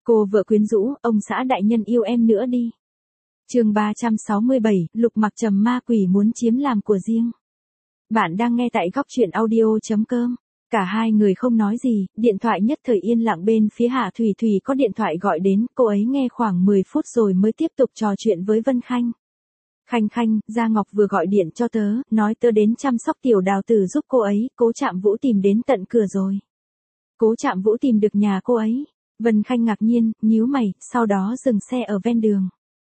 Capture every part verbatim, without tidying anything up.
Cô vợ quyến rũ, ông xã đại nhân yêu em nữa đi. Chương ba trăm sáu mươi bảy, Lục Mặc Trầm ma quỷ muốn chiếm làm của riêng. Bạn đang nghe tại góc truyện audio chấm com. Cả hai người không nói gì, điện thoại nhất thời yên lặng bên phía Hạ Thủy Thủy có điện thoại gọi đến, cô ấy nghe khoảng mười phút rồi mới tiếp tục trò chuyện với Vân Khanh. Khanh Khanh, Gia Ngọc vừa gọi điện cho tớ, nói tớ đến chăm sóc tiểu đào tử giúp cô ấy, Cố Trạm Vũ tìm đến tận cửa rồi. Cố Trạm Vũ tìm được nhà cô ấy. Vân Khanh ngạc nhiên, nhíu mày, sau đó dừng xe ở ven đường.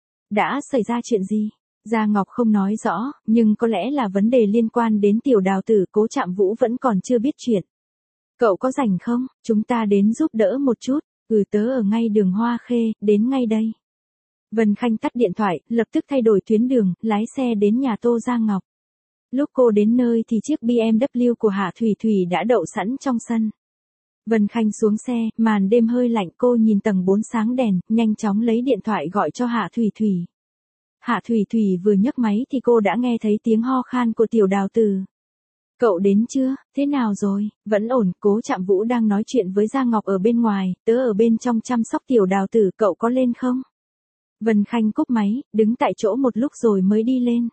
Đã xảy ra chuyện gì? Gia Ngọc không nói rõ, nhưng có lẽ là vấn đề liên quan đến tiểu đào tử, Cố Trạm Vũ vẫn còn chưa biết chuyện. Cậu có rảnh không? Chúng ta đến giúp đỡ một chút. Ừ, tớ ở ngay đường Hoa Khê, đến ngay đây. Vân Khanh tắt điện thoại, lập tức thay đổi tuyến đường, lái xe đến nhà Tô Gia Ngọc. Lúc cô đến nơi thì chiếc bê em vê của Hạ Thủy Thủy đã đậu sẵn trong sân. Vân Khanh xuống xe, màn đêm hơi lạnh, cô nhìn tầng bốn sáng đèn, nhanh chóng lấy điện thoại gọi cho Hạ Thủy Thủy. Hạ Thủy Thủy vừa nhấc máy thì cô đã nghe thấy tiếng ho khan của tiểu đào tử. Cậu đến chưa, thế nào rồi? Vẫn ổn, Cố Trạm Vũ đang nói chuyện với Gia Ngọc ở bên ngoài, tớ ở bên trong chăm sóc tiểu đào tử, cậu có lên không? Vân Khanh cúp máy, đứng tại chỗ một lúc rồi mới đi lên.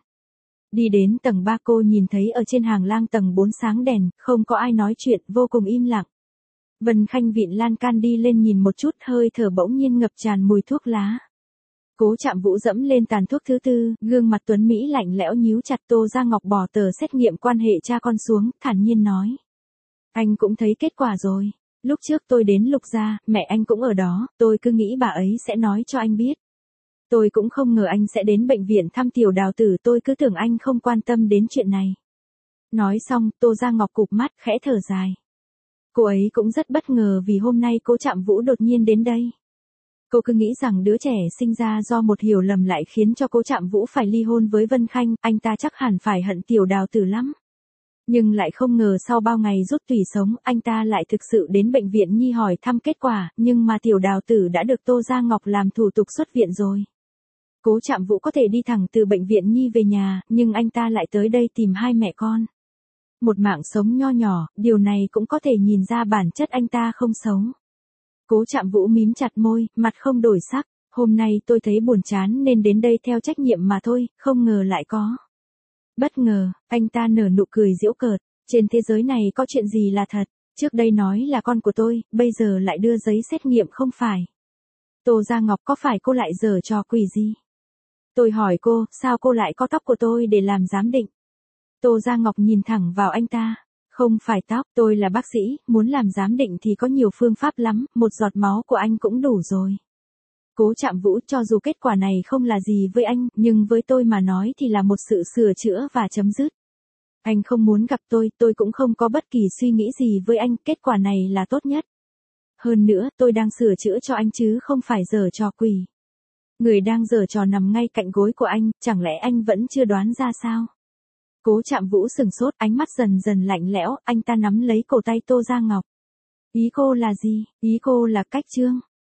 Đi đến tầng ba cô nhìn thấy ở trên hàng lang tầng bốn sáng đèn, không có ai nói chuyện, vô cùng im lặng. Vân Khanh vịn lan can đi lên nhìn một chút, hơi thở bỗng nhiên ngập tràn mùi thuốc lá. Cố Trạm Vũ dẫm lên tàn thuốc thứ tư, gương mặt tuấn Mỹ lạnh lẽo nhíu chặt. Tô Gia Ngọc bỏ tờ xét nghiệm quan hệ cha con xuống, thản nhiên nói. Anh cũng thấy kết quả rồi. Lúc trước tôi đến Lục gia, mẹ anh cũng ở đó, tôi cứ nghĩ bà ấy sẽ nói cho anh biết. Tôi cũng không ngờ anh sẽ đến bệnh viện thăm tiểu đào tử, tôi cứ tưởng anh không quan tâm đến chuyện này. Nói xong, Tô Gia Ngọc cụp mắt, khẽ thở dài. Cô ấy cũng rất bất ngờ vì hôm nay Cố Trạm Vũ đột nhiên đến đây. Cô cứ nghĩ rằng đứa trẻ sinh ra do một hiểu lầm lại khiến cho Cố Trạm Vũ phải ly hôn với Vân Khanh, anh ta chắc hẳn phải hận tiểu đào tử lắm. Nhưng lại không ngờ sau bao ngày rút tủy sống, anh ta lại thực sự đến bệnh viện nhi hỏi thăm kết quả, nhưng mà tiểu đào tử đã được Tô Gia Ngọc làm thủ tục xuất viện rồi. Cố Trạm Vũ có thể đi thẳng từ bệnh viện nhi về nhà, nhưng anh ta lại tới đây tìm hai mẹ con. Một mạng sống nho nhỏ, điều này cũng có thể nhìn ra bản chất anh ta không xấu. Cố Trạm Vũ mím chặt môi, mặt không đổi sắc. Hôm nay tôi thấy buồn chán nên đến đây theo trách nhiệm mà thôi, không ngờ lại có. Bất ngờ, anh ta nở nụ cười giễu cợt. Trên thế giới này có chuyện gì là thật? Trước đây nói là con của tôi, bây giờ lại đưa giấy xét nghiệm không phải. Tô Gia Ngọc, có phải cô lại giở trò quỷ gì? Tôi hỏi cô, sao cô lại có tóc của tôi để làm giám định? Tô Gia Ngọc nhìn thẳng vào anh ta. Không phải tóc, tôi là bác sĩ, muốn làm giám định thì có nhiều phương pháp lắm, một giọt máu của anh cũng đủ rồi. Cố Trạm Vũ, cho dù kết quả này không là gì với anh, nhưng với tôi mà nói thì là một sự sửa chữa và chấm dứt. Anh không muốn gặp tôi, tôi cũng không có bất kỳ suy nghĩ gì với anh, kết quả này là tốt nhất. Hơn nữa, tôi đang sửa chữa cho anh chứ không phải giở trò quỷ. Người đang giở trò nằm ngay cạnh gối của anh, chẳng lẽ anh vẫn chưa đoán ra sao? Cố Trạm Vũ sừng sốt, ánh mắt dần dần lạnh lẽo, anh ta nắm lấy cổ tay Tô Gia Ngọc. Ý cô là gì? Ý cô là cách trương.